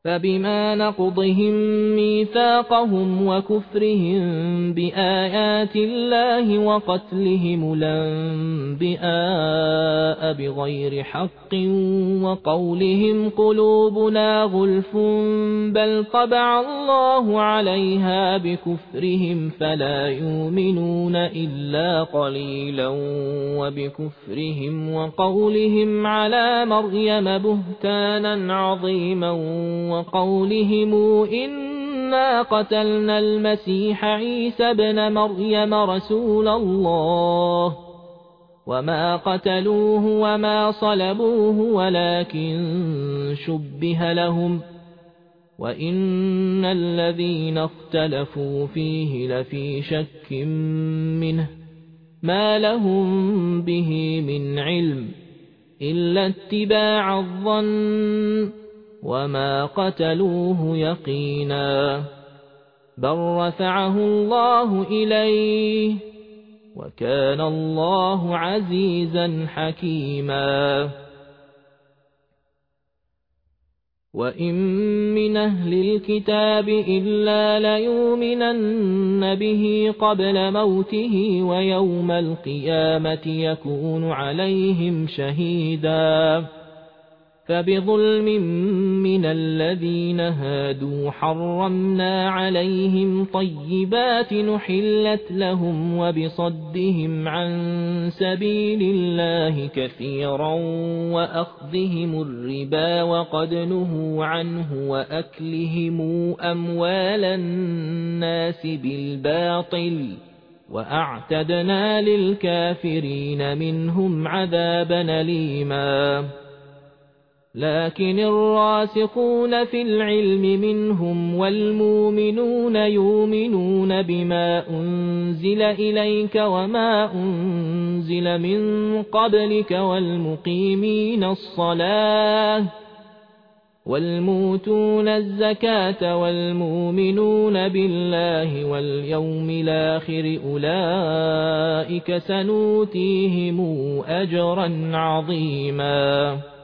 فبما نقضهم ميثاقهم وكفرهم بآيات الله وقتلهم الأنبياء بغير حق وقولهم قلوبنا غلف بل طبع الله عليها بكفرهم فلا يؤمنون إلا قليلا وبكفرهم وقولهم على مريم بهتانا عظيما وقولهم إنا قتلنا المسيح عيسى ابن مريم رسول الله وما قتلوه وما صلبوه ولكن شبه لهم وإن الذين اختلفوا فيه لفي شك منه ما لهم به من علم إلا اتباع الظن وما قتلوه يقينا بل رفعه الله إليه وكان الله عزيزا حكيما وإن من أهل الكتاب إلا ليؤمنن به قبل موته ويوم القيامة يكون عليهم شهيدا فبظلم من الذين هادوا حرمنا عليهم طيبات نحلت لهم وبصدهم عن سبيل الله كثيرا وأخذهم الربا وقد نهوا عنه وأكلهم أموال الناس بالباطل وأعتدنا للكافرين منهم عذابا أليما لكن الراسخون في العلم منهم والمؤمنون يؤمنون بما أنزل إليك وما أنزل من قبلك والمقيمين الصلاة والموتون الزكاة والمؤمنون بالله واليوم الآخر أولئك سنؤتيهم أجرا عظيما